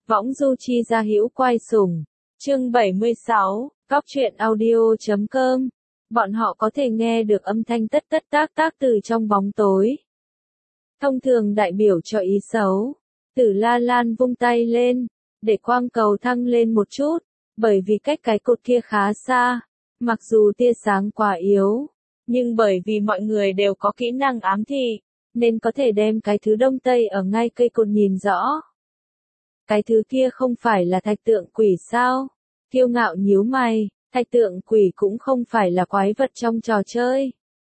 Võng du chi gia hữu quay sủng. Chương 76, Cóc truyện audio.com. Bọn họ có thể nghe được âm thanh tất tất tác tác từ trong bóng tối. Thông thường đại biểu cho ý xấu. Tử La Lan vung tay lên, để quang cầu thăng lên một chút, bởi vì cách cái cột kia khá xa, mặc dù tia sáng quá yếu, nhưng bởi vì mọi người đều có kỹ năng ám thị, nên có thể đem cái thứ đông tây ở ngay cây cột nhìn rõ. Cái thứ kia không phải là thạch tượng quỷ sao? Kiêu ngạo nhíu mày, thạch tượng quỷ cũng không phải là quái vật trong trò chơi,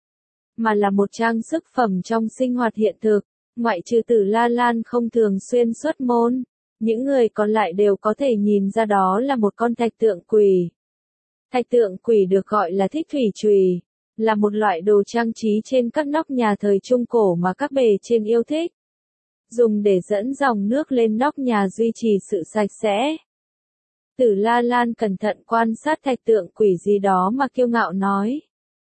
mà là một trang sức phẩm trong sinh hoạt hiện thực. Ngoại trừ Tử La Lan không thường xuyên xuất môn, những người còn lại đều có thể nhìn ra đó là một con thạch tượng quỷ. Thạch tượng quỷ được gọi là thích thủy chùy, là một loại đồ trang trí trên các nóc nhà thời Trung Cổ mà các bề trên yêu thích. Dùng để dẫn dòng nước lên nóc nhà duy trì sự sạch sẽ. Tử La Lan cẩn thận quan sát thạch tượng quỷ gì đó mà kiêu ngạo nói.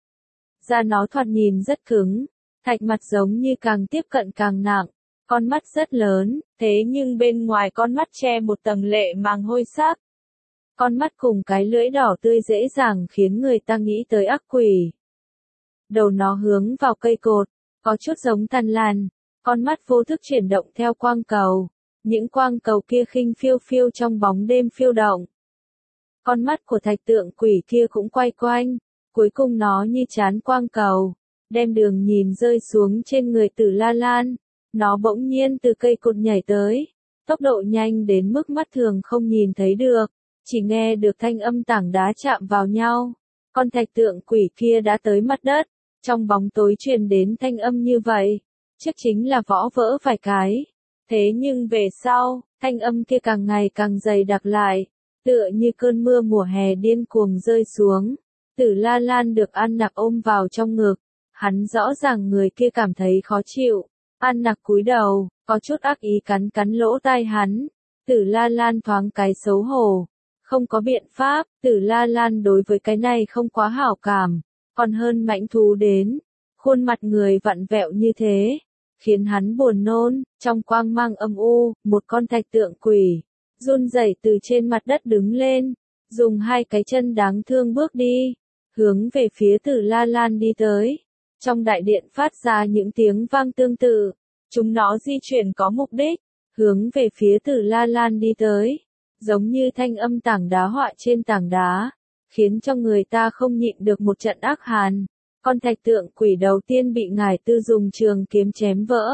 Da nó thoạt nhìn rất cứng, thạch mặt giống như càng tiếp cận càng nặng, con mắt rất lớn, thế nhưng bên ngoài con mắt che một tầng lệ màng hôi sắc. Con mắt cùng cái lưỡi đỏ tươi dễ dàng khiến người ta nghĩ tới ác quỷ. Đầu nó hướng vào cây cột, có chút giống Tàn Lan, con mắt vô thức chuyển động theo quang cầu. Những quang cầu kia khinh phiêu phiêu trong bóng đêm phiêu động. Con mắt của thạch tượng quỷ kia cũng quay quanh, cuối cùng nó như chán quang cầu, đem đường nhìn rơi xuống trên người Tử La Lan. Nó bỗng nhiên từ cây cột nhảy tới, tốc độ nhanh đến mức mắt thường không nhìn thấy được, chỉ nghe được thanh âm tảng đá chạm vào nhau. Con thạch tượng quỷ kia đã tới mặt đất, trong bóng tối truyền đến thanh âm như vậy, chắc chính là võ vỡ vài cái. Thế nhưng về sau, thanh âm kia càng ngày càng dày đặc lại, tựa như cơn mưa mùa hè điên cuồng rơi xuống. Tử La Lan được An Nặc ôm vào trong ngực, hắn rõ ràng người kia cảm thấy khó chịu. An Nặc cúi đầu, có chút ác ý cắn cắn lỗ tai hắn. Tử La Lan thoáng cái xấu hổ, không có biện pháp, Tử La Lan đối với cái này không quá hảo cảm, còn hơn mãnh thú đến. Khuôn mặt người vặn vẹo như thế, khiến hắn buồn nôn. Trong quang mang âm u, một con thạch tượng quỷ run rẩy từ trên mặt đất đứng lên, dùng hai cái chân đáng thương bước đi, hướng về phía Tử La Lan đi tới. Trong đại điện phát ra những tiếng vang tương tự, chúng nó di chuyển có mục đích, hướng về phía Tử La Lan đi tới, giống như thanh âm tảng đá họa trên tảng đá, khiến cho người ta không nhịn được một trận ác hàn. Con thạch tượng quỷ đầu tiên bị Ngải Tư dùng trường kiếm chém vỡ.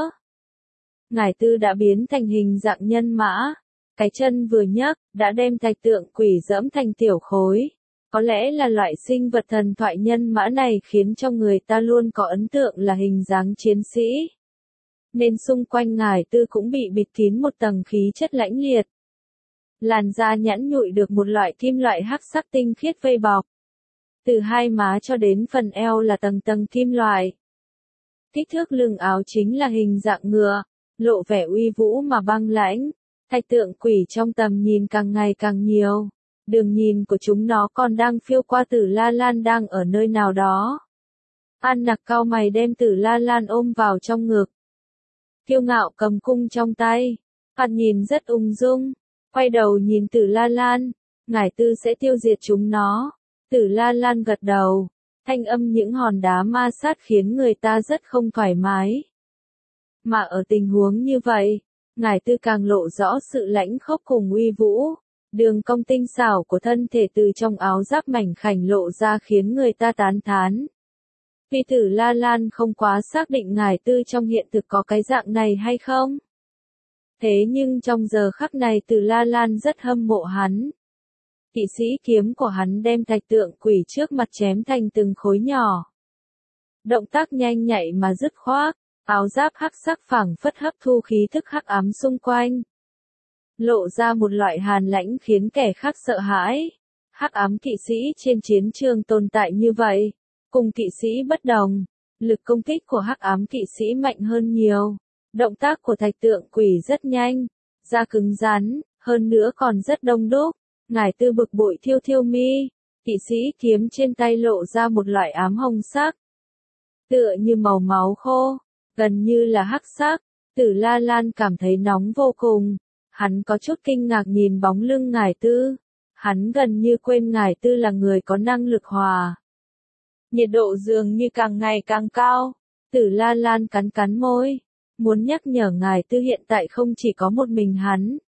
Ngải Tư đã biến thành hình dạng nhân mã, cái chân vừa nhấc, đã đem thạch tượng quỷ dẫm thành tiểu khối. Có lẽ là loại sinh vật thần thoại nhân mã này khiến cho người ta luôn có ấn tượng là hình dáng chiến sĩ. Nên xung quanh Ngải Tư cũng bị bịt kín một tầng khí chất lãnh liệt. Làn da nhẵn nhụi được một loại kim loại hắc sắc tinh khiết vây bọc. Từ hai má cho đến phần eo là tầng tầng kim loại. Kích thước lưng áo chính là hình dạng ngựa, lộ vẻ uy vũ mà băng lãnh. Thạch tượng quỷ trong tầm nhìn càng ngày càng nhiều. Đường nhìn của chúng nó còn đang phiêu qua Tử La Lan đang ở nơi nào đó. An Nặc cau mày đem Tử La Lan ôm vào trong ngực. Kiêu ngạo cầm cung trong tay. Hắn nhìn rất ung dung. Quay đầu nhìn Tử La Lan. Ngải Tư sẽ tiêu diệt chúng nó. Tử La Lan gật đầu. Thanh âm những hòn đá ma sát khiến người ta rất không thoải mái. Mà ở tình huống như vậy, Ngải Tư càng lộ rõ sự lãnh khốc cùng uy vũ. Đường cong tinh xảo của thân thể từ trong áo giáp mảnh khảnh lộ ra khiến người ta tán thán. Vì Tử La Lan không quá xác định Ngải Tư trong hiện thực có cái dạng này hay không. Thế nhưng trong giờ khắc này Tử La Lan rất hâm mộ hắn. Kỵ sĩ kiếm của hắn đem thạch tượng quỷ trước mặt chém thành từng khối nhỏ. Động tác nhanh nhạy mà dứt khoát, áo giáp hắc sắc phảng phất hấp thu khí thức hắc ám xung quanh. Lộ ra một loại hàn lãnh khiến kẻ khác sợ hãi. Hắc ám kỵ sĩ trên chiến trường tồn tại như vậy, cùng kỵ sĩ bất đồng, lực công kích của hắc ám kỵ sĩ mạnh hơn nhiều. Động tác của thạch tượng quỷ rất nhanh, da cứng rắn, hơn nữa còn rất đông đúc. Ngải Tư bực bội thiêu thiêu mi, kỵ sĩ kiếm trên tay lộ ra một loại ám hồng sắc. Tựa như màu máu khô, gần như là hắc sắc. Tử La Lan cảm thấy nóng vô cùng. Hắn có chút kinh ngạc nhìn bóng lưng Ngải Tư. Hắn gần như quên Ngải Tư là người có năng lực hòa. Nhiệt độ dường như càng ngày càng cao. Tử La Lan cắn cắn môi. Muốn nhắc nhở Ngải Tư hiện tại không chỉ có một mình hắn.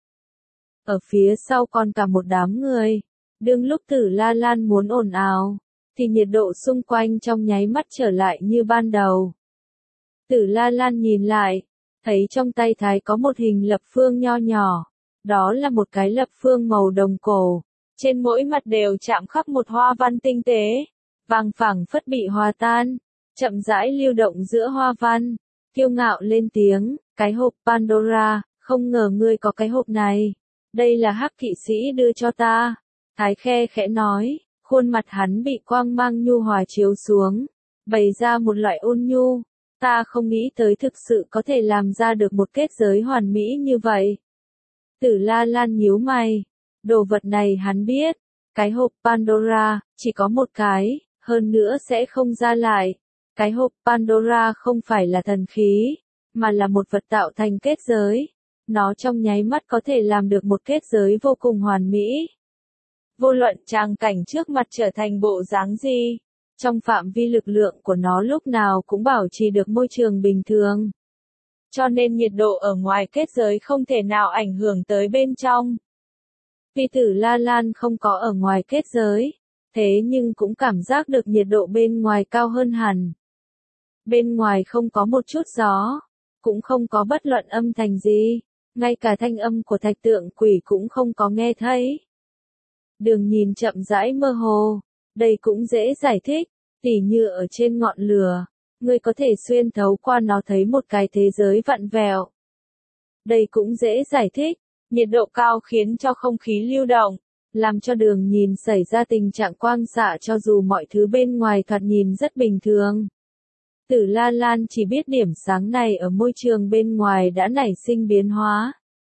Ở phía sau còn cả một đám người. Đương lúc Tử La Lan muốn ồn ào, thì nhiệt độ xung quanh trong nháy mắt trở lại như ban đầu. Tử La Lan nhìn lại, thấy trong tay Thái có một hình lập phương nho nhỏ. Đó là một cái lập phương màu đồng cổ. Trên mỗi mặt đều chạm khắc một hoa văn tinh tế. Vàng phẳng phất bị hòa tan. Chậm rãi lưu động giữa hoa văn. Kiêu ngạo lên tiếng, cái hộp Pandora, không ngờ ngươi có cái hộp này. Đây là Hắc kỵ sĩ đưa cho ta. Thái khe khẽ nói, khuôn mặt hắn bị quang mang nhu hòa chiếu xuống. Bày ra một loại ôn nhu. Ta không nghĩ tới thực sự có thể làm ra được một kết giới hoàn mỹ như vậy. Tử La Lan nhíu mày. Đồ vật này hắn biết. Cái hộp Pandora, chỉ có một cái, hơn nữa sẽ không ra lại. Cái hộp Pandora không phải là thần khí, mà là một vật tạo thành kết giới. Nó trong nháy mắt có thể làm được một kết giới vô cùng hoàn mỹ. Vô luận tràng cảnh trước mặt trở thành bộ dáng gì, trong phạm vi lực lượng của nó lúc nào cũng bảo trì được môi trường bình thường. Cho nên nhiệt độ ở ngoài kết giới không thể nào ảnh hưởng tới bên trong. Vì Tử La Lan không có ở ngoài kết giới, thế nhưng cũng cảm giác được nhiệt độ bên ngoài cao hơn hẳn. Bên ngoài không có một chút gió, cũng không có bất luận âm thanh gì, ngay cả thanh âm của thạch tượng quỷ cũng không có nghe thấy. Đường nhìn chậm rãi mơ hồ, đây cũng dễ giải thích, tỉ như ở trên ngọn lửa, ngươi có thể xuyên thấu qua nó thấy một cái thế giới vặn vẹo. Đây cũng dễ giải thích, nhiệt độ cao khiến cho không khí lưu động, làm cho đường nhìn xảy ra tình trạng quang xạ cho dù mọi thứ bên ngoài thoạt nhìn rất bình thường. Tử La Lan chỉ biết điểm sáng này ở môi trường bên ngoài đã nảy sinh biến hóa.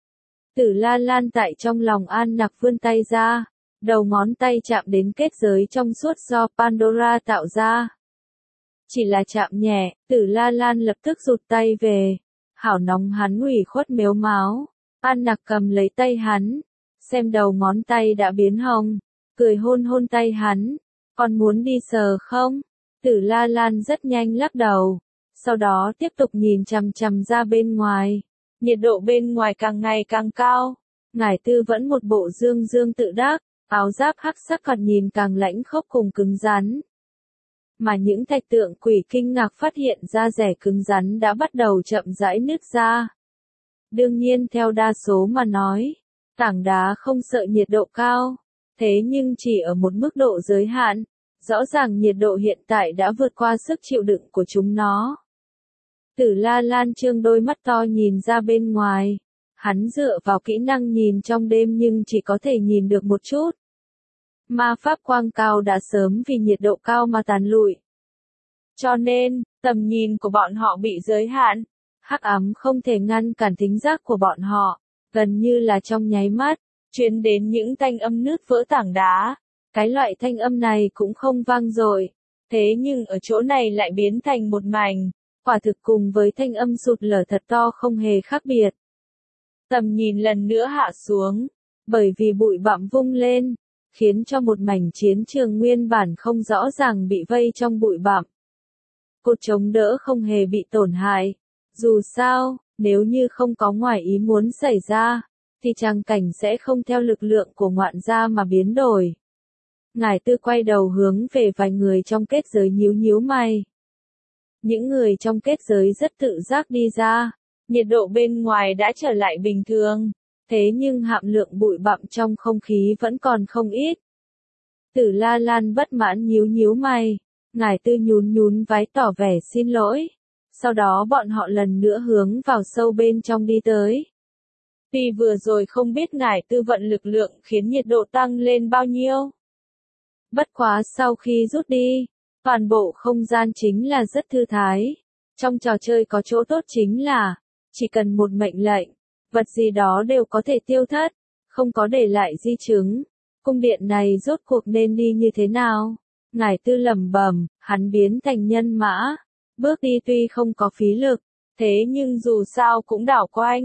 Tử La Lan tại trong lòng An Nặc vươn tay ra, đầu ngón tay chạm đến kết giới trong suốt do Pandora tạo ra. Chỉ là chạm nhẹ, Tử La Lan lập tức rụt tay về. Hảo nóng hắn ủy khuất mếu máo. An Nặc cầm lấy tay hắn, xem đầu ngón tay đã biến hồng, cười hôn hôn tay hắn. Còn muốn đi sờ không? Tử La Lan rất nhanh lắc đầu. Sau đó tiếp tục nhìn chằm chằm ra bên ngoài. Nhiệt độ bên ngoài càng ngày càng cao. Ngải Tư vẫn một bộ dương dương tự đắc, áo giáp hắc sắc còn nhìn càng lãnh khốc cùng cứng rắn. Mà những thạch tượng quỷ kinh ngạc phát hiện ra rẻ cứng rắn đã bắt đầu chậm rãi nứt ra. Đương nhiên theo đa số mà nói, tảng đá không sợ nhiệt độ cao, thế nhưng chỉ ở một mức độ giới hạn. Rõ ràng nhiệt độ hiện tại đã vượt qua sức chịu đựng của chúng nó. Tử La Lan trương đôi mắt to nhìn ra bên ngoài. Hắn dựa vào kỹ năng nhìn trong đêm nhưng chỉ có thể nhìn được một chút. Ma pháp quang cao đã sớm vì nhiệt độ cao mà tàn lụi. Cho nên, tầm nhìn của bọn họ bị giới hạn. Hắc ám không thể ngăn cản thính giác của bọn họ. Gần như là trong nháy mắt, truyền đến những thanh âm nứt vỡ tảng đá. Cái loại thanh âm này cũng không vang dội, thế nhưng ở chỗ này lại biến thành một mảnh, quả thực cùng với thanh âm sụt lở thật to không hề khác biệt. Tầm nhìn lần nữa hạ xuống, bởi vì bụi bặm vung lên, khiến cho một mảnh chiến trường nguyên bản không rõ ràng bị vây trong bụi bặm. Cột chống đỡ không hề bị tổn hại, dù sao, nếu như không có ngoài ý muốn xảy ra, thì tràng cảnh sẽ không theo lực lượng của ngoạn gia mà biến đổi. Ngải Tư quay đầu hướng về vài người trong kết giới nhíu nhíu mày. Những người trong kết giới rất tự giác đi ra, nhiệt độ bên ngoài đã trở lại bình thường, thế nhưng hàm lượng bụi bặm trong không khí vẫn còn không ít. Tử La Lan bất mãn nhíu nhíu mày, Ngải Tư nhún nhún vai tỏ vẻ xin lỗi. Sau đó bọn họ lần nữa hướng vào sâu bên trong đi tới. Vì vừa rồi không biết Ngải Tư vận lực lượng khiến nhiệt độ tăng lên bao nhiêu. Bất quá sau khi rút đi, toàn bộ không gian chính là rất thư thái. Trong trò chơi có chỗ tốt chính là, chỉ cần một mệnh lệnh, vật gì đó đều có thể tiêu thất, không có để lại di chứng. Cung điện này rốt cuộc nên đi như thế nào? Ngải Tư lẩm bẩm, hắn biến thành nhân mã. Bước đi tuy không có phí lực, thế nhưng dù sao cũng đảo quanh.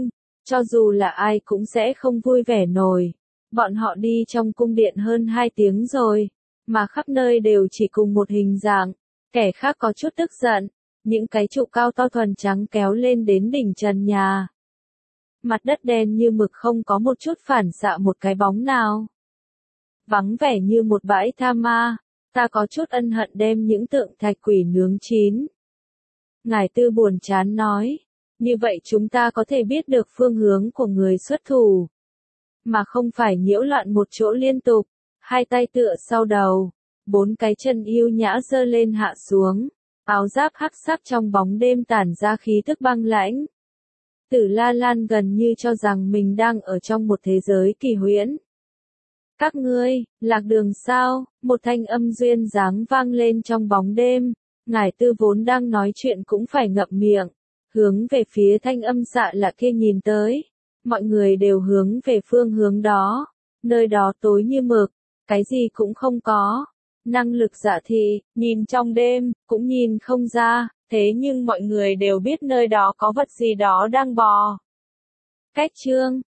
cho dù là ai cũng sẽ không vui vẻ nổi. Bọn họ đi trong cung điện hơn 2 tiếng rồi, mà khắp nơi đều chỉ cùng một hình dạng. Kẻ khác có chút tức giận, những cái trụ cao to thuần trắng kéo lên đến đỉnh trần nhà. Mặt đất đen như mực không có một chút phản xạ một cái bóng nào. Vắng vẻ như một bãi tha ma, ta có chút ân hận đem những tượng thạch quỷ nướng chín. Ngài Tư buồn chán nói, như vậy chúng ta có thể biết được phương hướng của người xuất thủ, mà không phải nhiễu loạn một chỗ liên tục, hai tay tựa sau đầu, bốn cái chân yêu nhã giơ lên hạ xuống, áo giáp hắc sắc trong bóng đêm tản ra khí tức băng lãnh. Tử La Lan gần như cho rằng mình đang ở trong một thế giới kỳ huyễn. Các ngươi, lạc đường sao? Một thanh âm duyên dáng vang lên trong bóng đêm. Ngải Tư vốn đang nói chuyện cũng phải ngậm miệng, hướng về phía thanh âm xạ lạ kia nhìn tới. Mọi người đều hướng về phương hướng đó. Nơi đó tối như mực, cái gì cũng không có. Năng lực dạ thị, nhìn trong đêm, cũng nhìn không ra, thế nhưng mọi người đều biết nơi đó có vật gì đó đang bò. Cách chương